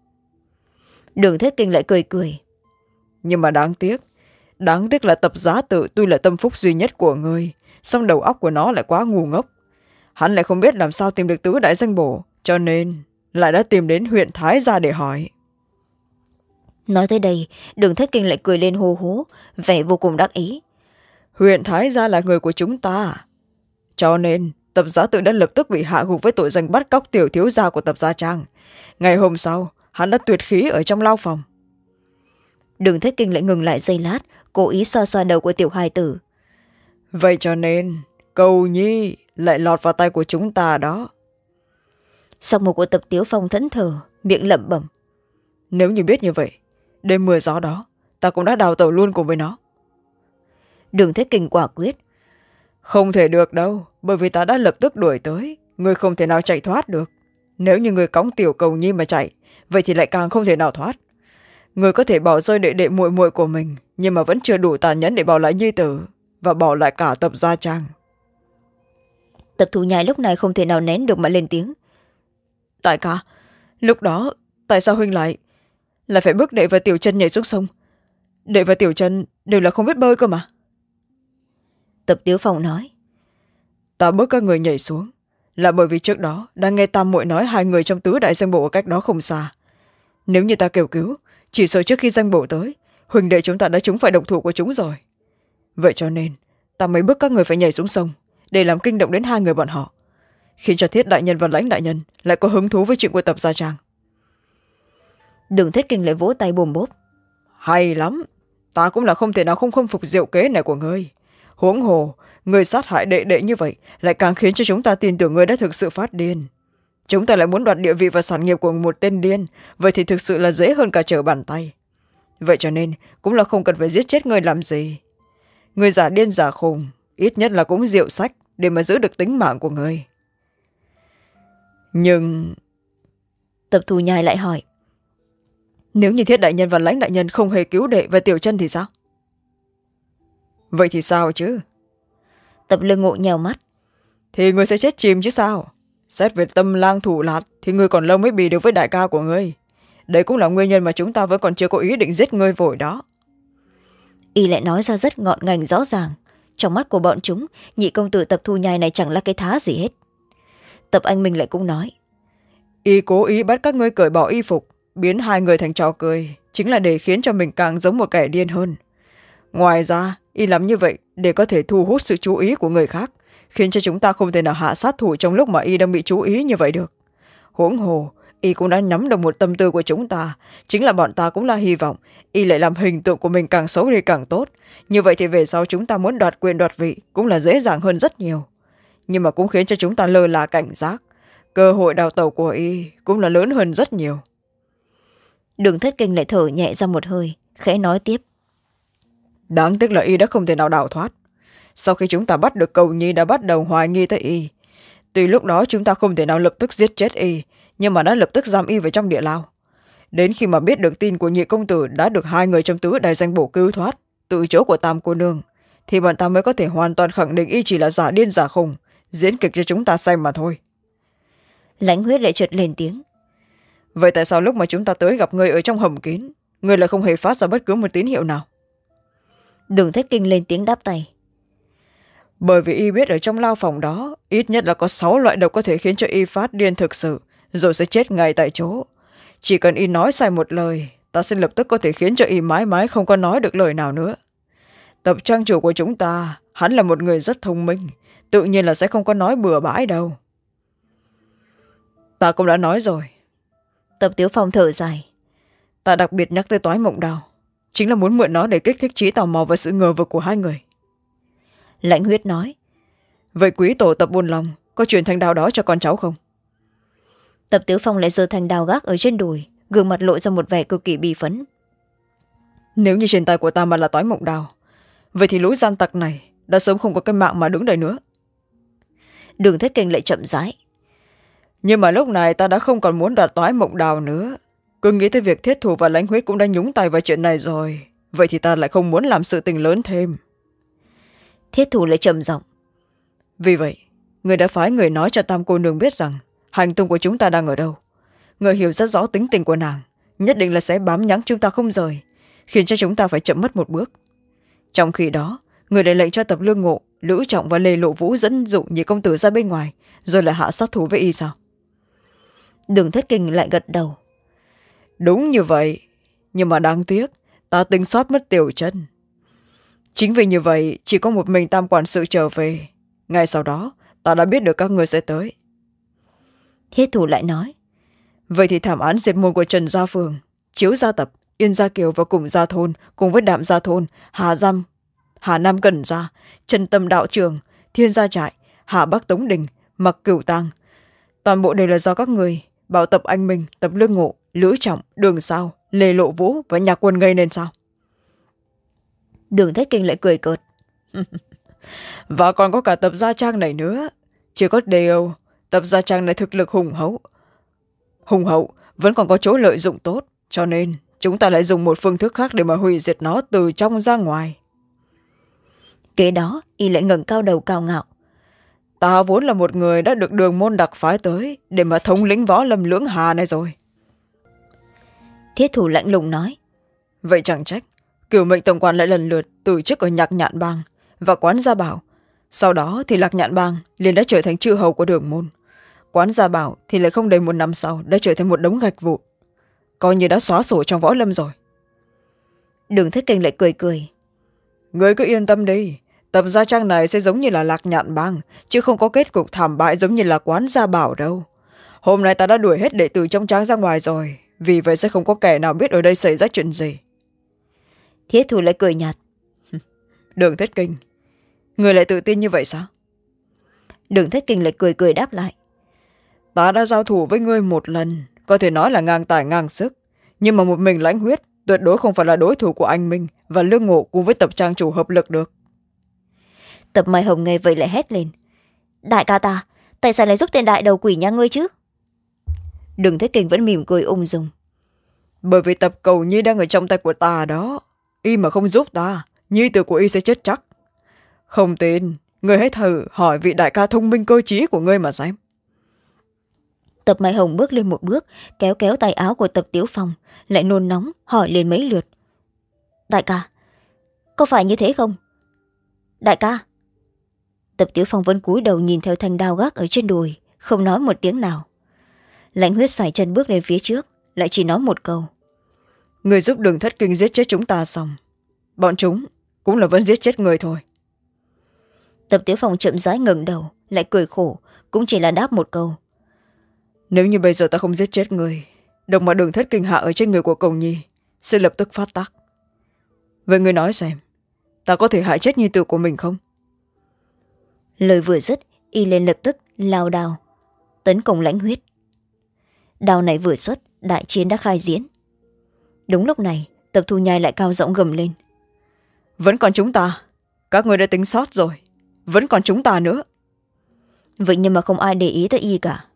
Đường Thất Kinh lại cười cười. Nhưng mà đáng tiếc, đáng tiếc là Tập Giá Tự tuy là tâm phúc duy nhất của ngươi, song đầu óc của nó lại quá ngu ngốc. Hắn lại không biết làm sao tìm được tứ đại danh bổ, cho nên lại đã tìm đến huyện Thái gia để hỏi. Nói tới đây, Đường Thất Kinh lại cười lên hô hố, vẻ vô cùng đắc ý. Huyện Thái gia là người của chúng ta, cho nên Tập Giá Tự đã lập tức bị hạ gục với tội danh bắt cóc tiểu thiếu gia của Tập Gia Trang. Ngày hôm sau, hắn đã tuyệt khí ở trong lao phòng. Đường Thất Kinh lại ngừng lại giây lát, cố ý xoa xoa đầu của tiểu hài tử. Vậy cho nên Cầu Nhi lại lọt vào tay của chúng ta đó. Sau một của Tập Tiếu Phong thẫn thờ, miệng lẩm bẩm. Nếu như biết như vậy, đêm mưa gió đó ta cũng đã đào tẩu luôn cùng với nó. Đường Thất Kinh quả quyết. Không thể được đâu, bởi vì ta đã lập tức đuổi tới, người không thể nào chạy thoát được. Nếu như người cõng tiểu Cầu Nhi mà chạy, vậy thì lại càng không thể nào thoát. Người có thể bỏ rơi đệ đệ muội muội của mình, nhưng mà vẫn chưa đủ tàn nhẫn để bỏ lại nhi tử và bỏ lại cả Tập Gia Trang. Tập Thu Nhai lúc này không thể nào nén được mà lên tiếng. Đại ca, lúc đó tại sao huynh lại lại phải bước đệ và Tiểu Chân nhảy xuống sông? Đệ và Tiểu Chân đều là không biết bơi cơ mà. Tập Tiếu Phong nói. Ta bước các người nhảy xuống là bởi vì trước đó đang nghe tam muội nói hai người trong tứ đại danh bộ ở cách đó không xa. Nếu như ta kêu cứu, chỉ sợ trước khi danh bộ tới, huỳnh đệ chúng ta đã trúng phải độc thủ của chúng rồi. Vậy cho nên ta mới bước các người phải nhảy xuống sông để làm kinh động đến hai người bọn họ, khiến cho Thiết đại nhân và Lãnh đại nhân lại có hứng thú với chuyện của Tập Gia Trang. Đường Thất Kinh lại vỗ tay bùm bốp. Hay lắm, ta cũng là không thể nào không khâm phục diệu kế này của ngươi. Huống hồ, ngươi sát hại đệ đệ như vậy lại càng khiến cho chúng ta tin tưởng ngươi đã thực sự phát điên. chúng ta lại muốn đoạt địa vị và sản nghiệp của một tên điên, vậy thì thực sự là dễ hơn cả trở bàn tay. Vậy cho nên cũng là không cần phải giết chết người làm gì. Người giả điên giả khùng ít nhất là cũng rượu sách để mà giữ được tính mạng của người. Nhưng Tập Thù Nhai lại hỏi, nếu như Thiết đại nhân và Lãnh đại nhân không hề cứu đệ và Tiểu Chân thì sao? Vậy thì sao chứ? Tập Lương Ngộ nhèo mắt, thì người sẽ chết chìm chứ sao. Xét về tâm lang thủ lạt thì người còn lâu mới bì được với đại ca của ngươi. Đấy cũng là nguyên nhân mà chúng ta vẫn còn chưa có ý định giết ngươi vội đó. Y lại nói ra rất ngọn ngành rõ ràng. Trong mắt của bọn chúng, nhị công tử Tập Thu Nhai này chẳng là cái thá gì hết. Tập Anh Minh lại cũng nói, Y cố ý bắt các ngươi cởi bỏ y phục, biến hai người thành trò cười, chính là để khiến cho mình càng giống một kẻ điên hơn. Ngoài ra, Y làm như vậy để có thể thu hút sự chú ý của người khác, khiến cho chúng ta không thể nào hạ sát thủ trong lúc mà Y đang bị chú ý như vậy được. Huống hồ, Y cũng đã nắm được một tâm tư của chúng ta, chính là bọn ta cũng là hy vọng Y lại làm hình tượng của mình càng xấu đi càng tốt. Như vậy thì về sau chúng ta muốn đoạt quyền đoạt vị cũng là dễ dàng hơn rất nhiều. Nhưng mà cũng khiến cho chúng ta lơ là cảnh giác. Cơ hội đào tẩu của Y cũng là lớn hơn rất nhiều. Đường Thất Kinh lại thở nhẹ ra một hơi, khẽ nói tiếp, đáng tiếc là Y đã không thể nào đào thoát. Sau khi chúng ta bắt được Cầu Nhi đã bắt đầu hoài nghi tới Y. Tuy lúc đó chúng ta không thể nào lập tức giết chết Y, nhưng mà đã lập tức giam Y vào trong địa lao. Đến khi mà biết được tin của nhị công tử đã được hai người trong tứ đại danh bổ cứu thoát từ chỗ của Tam cô nương, thì bọn ta mới có thể hoàn toàn khẳng định Y chỉ là giả điên giả khùng, diễn kịch cho chúng ta xem mà thôi. Lãnh Huyết lại chợt lên tiếng, vậy tại sao lúc mà chúng ta tới gặp người ở trong hầm kín, người lại không hề phát ra bất cứ một tín hiệu nào? Đường Thất Kinh lên tiếng đáp tay, bởi vì Y biết ở trong lao phòng đó ít nhất là có sáu loại độc có thể khiến cho Y phát điên thực sự, rồi sẽ chết ngay tại chỗ. Chỉ cần Y nói sai một lời, ta sẽ lập tức có thể khiến cho Y mãi mãi không có nói được lời nào nữa. Tập trang chủ của chúng ta, hắn là một người rất thông minh, tự nhiên là sẽ không có nói bừa bãi đâu. Ta cũng đã nói rồi. Tập Tiếu Phong thở dài, ta đặc biệt nhắc tới Toái Mộng Đào, chính là muốn mượn nó để kích thích trí tò mò và sự ngờ vực của hai người. Lãnh Huyết nói, vậy quý tổ Tập Buôn Long có truyền thanh đao đó cho con cháu không? Tập Tiếu Phong lại giơ thanh đao gác ở trên đùi, gương mặt lộ ra một vẻ cực kỳ bi phấn. Nếu như trên tay của ta mà là Toái Mộng Đào, vậy thì lũ gian tặc này đã sớm không có cái mạng mà đứng đây nữa. Đường Thất Kinh lại chậm rãi, nhưng mà lúc này ta đã không còn muốn đoạt Toái Mộng Đào nữa. Cứ nghĩ tới việc Thiết Thủ và Lãnh Huyết cũng đã nhúng tay vào chuyện này rồi, vậy thì ta lại không muốn làm sự tình lớn thêm. Thiết Thủ lại trầm giọng, vì vậy người đã phái người nói cho Tam cô nương biết rằng hành tung của chúng ta đang ở đâu. Người hiểu rất rõ tính tình của nàng, nhất định là sẽ bám nhắng chúng ta không rời, khiến cho chúng ta phải chậm mất một bước. Trong khi đó, người đã lệnh cho Tập Lương Ngộ, Lữ Trọng và Lê Lộ Vũ dẫn dụ nhị công tử ra bên ngoài, rồi lại hạ sát thủ với Y sao? Đường Thất Kinh lại gật đầu, đúng như vậy, nhưng mà đáng tiếc ta tính sót mất Tiểu Chân. Chính vì như vậy chỉ có một mình Tam quản sự trở về. Ngay sau đó ta đã biết được các người sẽ tới. Thiết Thủ lại nói, vậy thì thảm án diệt môn của Trần Gia Phường, Chiếu Gia Tập, Yên Gia Kiều và Cùng Gia Thôn cùng với Đạm Gia Thôn, Hà Giam, Hà Nam Cẩn Gia, Trần Tâm Đạo Trường, Thiên Gia Trại, Hà Bắc Tống Đình, Mặc Cửu Tang, toàn bộ đều là do các người bảo Tập Anh Minh, Tập Lương Ngộ, Lữ Trọng, Đường Sao, Lê Lộ Vũ và Nhạc Quân gây nên sao? Đường Thất Kinh lại cười cợt, và còn có cả Tập Gia Trang này nữa. Chỉ có điều Tập Gia Trang này thực lực hùng hậu hùng hậu vẫn còn có chỗ lợi dụng tốt, cho nên chúng ta lại dùng một phương thức khác để mà hủy diệt nó từ trong ra ngoài. kế đó Y lại ngẩng cao đầu cao ngạo, ta vốn là một người đã được Đường môn đặc phái tới để mà thống lĩnh võ lâm Lưỡng Hà này rồi. Thiết Thủ lạnh lùng nói, vậy chẳng trách Cửu Mệnh tổng quản lại lần lượt từ chức ở Nhạc Nhạn Bang và Quán Gia Bảo. Sau đó thì Lạc Nhạn Bang liền đã trở thành chư hầu của Đường môn. Quán Gia Bảo thì lại không đầy một năm sau đã trở thành một đống gạch vụn, coi như đã xóa sổ trong võ lâm rồi. Đường Thất Kinh lại cười cười, người cứ yên tâm đi, Tập Gia Trang này sẽ giống như là Lạc Nhạn Bang, chứ không có kết cục thảm bại giống như là Quán Gia Bảo đâu. Hôm nay ta đã đuổi hết đệ tử trong tráng ra ngoài rồi, vì vậy sẽ không có kẻ nào biết ở đây xảy ra chuyện gì. Thiết Thủ lại cười nhạt, Đường Thất Kinh, người lại tự tin như vậy sao? Đường Thất Kinh lại cười cười đáp lại, ta đã giao thủ với ngươi một lần, có thể nói là ngang tài ngang sức, nhưng mà một mình Lãnh Huyết tuyệt đối không phải là đối thủ của anh Minh và Lương Ngộ cùng với Tập trang chủ hợp lực được. Tập Mai Hồng nghe vậy lại hét lên: đại ca ta, tại sao lại giúp tên đại đầu quỷ nhà ngươi chứ? Đường Thế Kình vẫn mỉm cười ung dung: bởi vì Tập Cầu Nhi đang ở trong tay của ta đó, y mà không giúp ta, nhi tử của y sẽ chết chắc. Không tin, ngươi hãy thử hỏi vị đại ca thông minh cơ trí của ngươi mà xem. Tập Mai Hồng bước lên một bước, kéo kéo tay áo của Tập Tiếu Phong, lại nôn nóng hỏi lên mấy lượt: đại ca, có phải như thế không? Đại ca. Tập Tiếu Phong vẫn cúi đầu nhìn theo thanh đao gác ở trên đùi, không nói một tiếng nào. Lãnh Huyết sải chân bước lên phía trước, lại chỉ nói một câu: người giúp Đường Thất Kinh giết chết chúng ta xong, bọn chúng cũng là vẫn giết chết người thôi. Tập Tiếu Phong chậm rãi ngẩng đầu, lại cười khổ, cũng chỉ là đáp một câu: nếu như bây giờ ta không giết chết người, độc mà Đường Thất Kinh hạ ở trên người của Cầu Nhi sẽ lập tức phát tác. Vậy người nói xem, ta có thể hại chết nhi tử của mình không? Lời vừa dứt, y lên lập tức lao đao tấn công Lãnh Huyết. Đao này vừa xuất, đại chiến đã khai diễn. Đúng lúc này, Tập Thu Nhai lại cao giọng gầm lên: vẫn còn chúng ta, các người đã tính sót rồi, vẫn còn chúng ta nữa. Vậy nhưng mà không ai để ý tới y cả.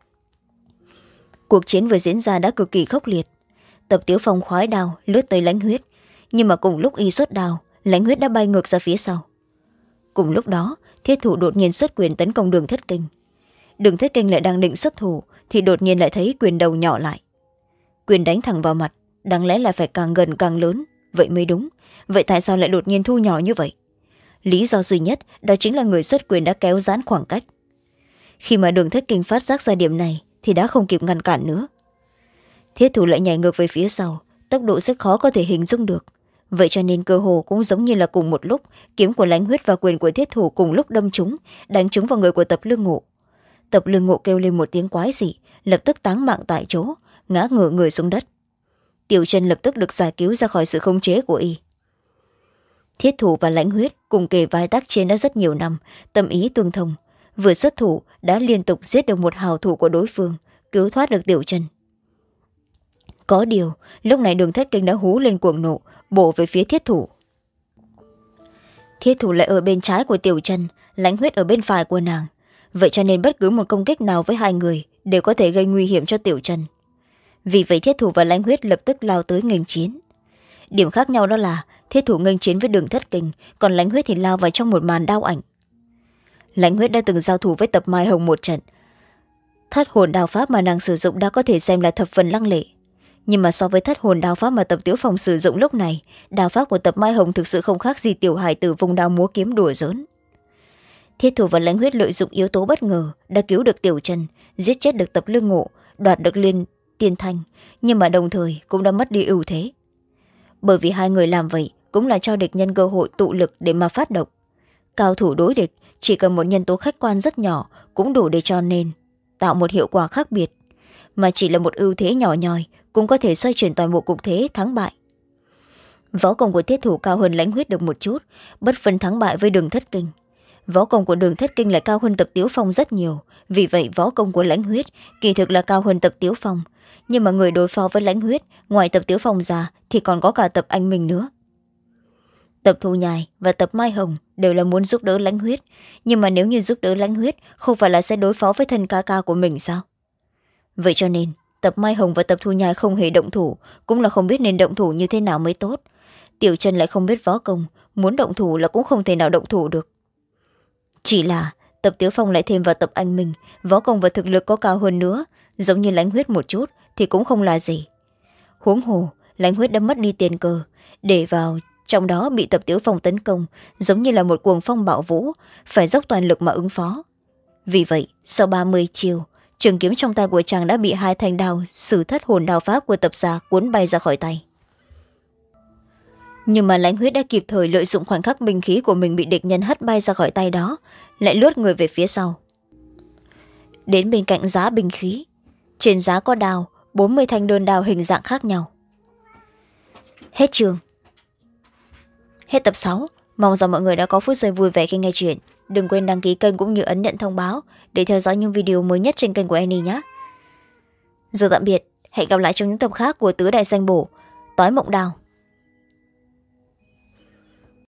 Cuộc chiến vừa diễn ra đã cực kỳ khốc liệt. Tập Tiếu Phong khoái đao lướt tới Lãnh Huyết, nhưng mà cùng lúc y xuất đao, Lãnh Huyết đã bay ngược ra phía sau. Cùng lúc đó, Thiết Thủ đột nhiên xuất quyền tấn công Đường Thất Kinh. Đường Thất Kinh lại đang định xuất thủ thì đột nhiên lại thấy quyền đầu nhỏ lại. Quyền đánh thẳng vào mặt, đáng lẽ là phải càng gần càng lớn, vậy mới đúng. Vậy tại sao lại đột nhiên thu nhỏ như vậy? Lý do duy nhất đó chính là người xuất quyền đã kéo giãn khoảng cách. Khi mà Đường Thất Kinh phát giác ra điểm này thì đã không kịp ngăn cản nữa. Thiết Thủ lại nhảy ngược về phía sau, tốc độ rất khó có thể hình dung được. Vậy cho nên cơ hồ cũng giống như là cùng một lúc, kiếm của Lãnh Huyết và quyền của Thiết Thủ cùng lúc đâm trúng, đánh trúng vào người của Tập Lương Ngộ. Tập Lương Ngộ kêu lên một tiếng quái dị, lập tức táng mạng tại chỗ, ngã ngửa người xuống đất. Tiểu Chân lập tức được giải cứu ra khỏi sự khống chế của y. Thiết Thủ và Lãnh Huyết cùng kề vai tác chiến đã rất nhiều năm, tâm ý tương thông, vừa xuất thủ đã liên tục giết được một hào thủ của đối phương, cứu thoát được Tiểu Chân. Có điều, lúc này Đường Thất Kinh đã hú lên cuồng nộ, bổ về phía Thiết Thủ. Thiết Thủ lại ở bên trái của Tiểu Chân, Lãnh Huyết ở bên phải của nàng. Vậy cho nên bất cứ một công kích nào với hai người đều có thể gây nguy hiểm cho Tiểu Chân. Vì vậy Thiết Thủ và Lãnh Huyết lập tức lao tới nghênh chiến. Điểm khác nhau đó là Thiết Thủ nghênh chiến với Đường Thất Kinh, còn Lãnh Huyết thì lao vào trong một màn đao ảnh. Lãnh Huyết đã từng giao thủ với Tập Mai Hồng một trận. Thất hồn đao pháp mà nàng sử dụng đã có thể xem là thập phần lăng lệ. Nhưng mà so với thất hồn đao pháp mà Tập Tiếu Phong sử dụng lúc này, đao pháp của Tập Mai Hồng thực sự không khác gì tiểu hài tử vùng đao múa kiếm đùa giỡn. Thiết Thủ và Lãnh Huyết lợi dụng yếu tố bất ngờ đã cứu được Tiểu Chân, giết chết được Tập Lương Ngộ, đoạt được Liên Tiên Thanh, nhưng mà đồng thời cũng đã mất đi ưu thế. Bởi vì hai người làm vậy cũng là cho địch nhân cơ hội tụ lực để mà phát động. Cao thủ đối địch chỉ cần một nhân tố khách quan rất nhỏ cũng đủ để cho nên tạo một hiệu quả khác biệt, mà chỉ là một ưu thế nhỏ nhoi cũng có thể xoay chuyển toàn bộ cục thế thắng bại. Võ công của Thiết Thủ cao hơn Lãnh Huyết được một chút, bất phân thắng bại với Đường Thất Kinh. Võ công của Đường Thất Kinh lại cao hơn Tập Tiếu Phong rất nhiều, vì vậy võ công của Lãnh Huyết kỳ thực là cao hơn Tập Tiếu Phong, nhưng mà người đối phó với Lãnh Huyết ngoài Tập Tiếu Phong ra thì còn có cả Tập Anh Minh nữa. Tập Thu Nhai và Tập Mai Hồng đều là muốn giúp đỡ Lãnh Huyết, nhưng mà nếu như giúp đỡ Lãnh Huyết không phải là sẽ đối phó với thân ca ca của mình sao? Vậy cho nên Tập Mai Hồng và Tập Thu Nhai không hề động thủ, cũng là không biết nên động thủ như thế nào mới tốt. Tiểu Chân lại không biết võ công, muốn động thủ là cũng không thể nào động thủ được. Chỉ là Tập Tiếu Phong lại thêm vào Tập Anh Minh, võ công và thực lực có cao hơn nữa, giống như Lãnh Huyết một chút thì cũng không là gì. Huống hồ, Lãnh Huyết đã mất đi tiền cơ, để vào trong đó bị Tập Tiếu Phong tấn công, giống như là một cuồng phong bạo vũ, phải dốc toàn lực mà ứng phó. Vì vậy, sau ba mươi chiêu, trường kiếm trong tay của chàng đã bị hai thanh đao sử thất hồn đao pháp của Tập gia cuốn bay ra khỏi tay. Nhưng mà Lãnh Huyết đã kịp thời lợi dụng khoảnh khắc binh khí của mình bị địch nhân hất bay ra khỏi tay đó, lại lướt người về phía sau. Đến bên cạnh giá binh khí, trên giá có đao, bốn mươi thanh đơn đao hình dạng khác nhau. Hết chương. Hết tập sáu. Mong rằng mọi người đã có phút giây vui vẻ khi nghe chuyện. đừng quên đăng ký kênh cũng như ấn nhận thông báo để theo dõi những video mới nhất trên kênh của Annie nhé. Giờ tạm biệt, hẹn gặp lại trong những tập khác của Tứ Đại Danh Bổ Tối Mộng Đào.